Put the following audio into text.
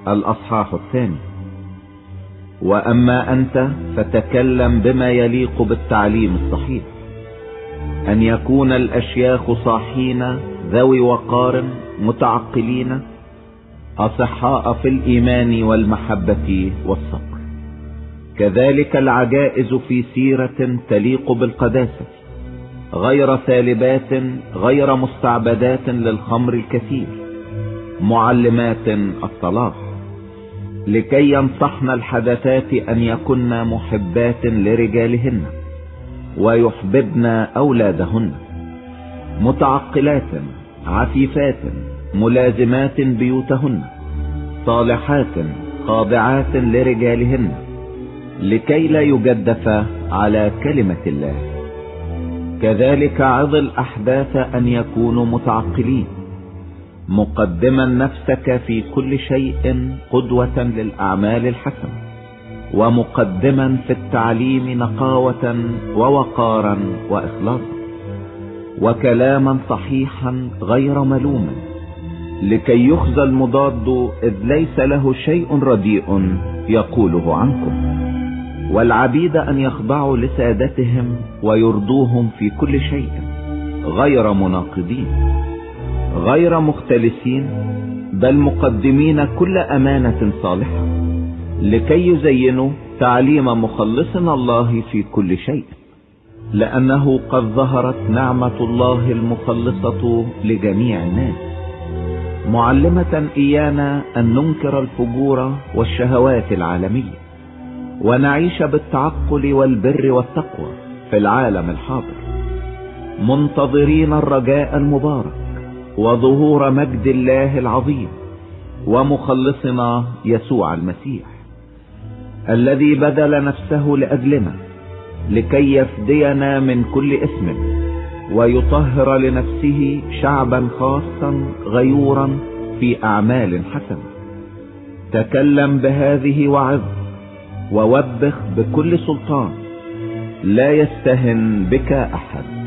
الأصحاح 2. وأما أنت فتكلم بما يليق بالتعليم الصحيح، أن يكون الأشياخ صاحين ذوي وقار متعقلين أصحاء في الإيمان والمحبة والصبر، كذلك العجائز في سيرة تليق بالقداسة، غير سالبات، غير مستعبدات للخمر الكثير، معلمات الصلاح، لكي ينصحن الحدثات أن يكن محبات لرجالهن ويحببن أولادهن، متعقلات عفيفات ملازمات بيوتهن، صالحات خاضعات لرجالهن، لكي لا يجدف على كلمة الله. كذلك عظ الأحداث أن يكونوا متعقلين، مقدما نفسك في كل شيء قدوة للأعمال الحسنة، ومقدما في التعليم نقاوة ووقارا وإخلاصا، وكلاما صحيحا غير ملوم، لكي يخزى المضاد إذ ليس له شيء رديء يقوله عنكم. والعبيد أن يخضعوا لسادتهم ويرضوهم في كل شيء، غير مناقضين، غير مختلسين، بل مقدمين كل أمانة صالحة، لكي يزينوا تعليم مخلصنا الله في كل شيء، لأنه قد ظهرت نعمة الله المخلصة لجميع الناس، معلمة إيانا أن ننكر الفجور والشهوات العالمية، ونعيش بالتعقل والبر والتقوى في العالم الحاضر، منتظرين الرجاء المبارك وظهور مجد الله العظيم ومخلصنا يسوع المسيح، الذي بذل نفسه لأجلنا لكي يفدينا من كل إثم، ويطهر لنفسه شعبا خاصا غيورا في أعمال حسنة. تكلم بهذه وعظ، ووبخ بكل سلطان، لا يستهن بك أحد.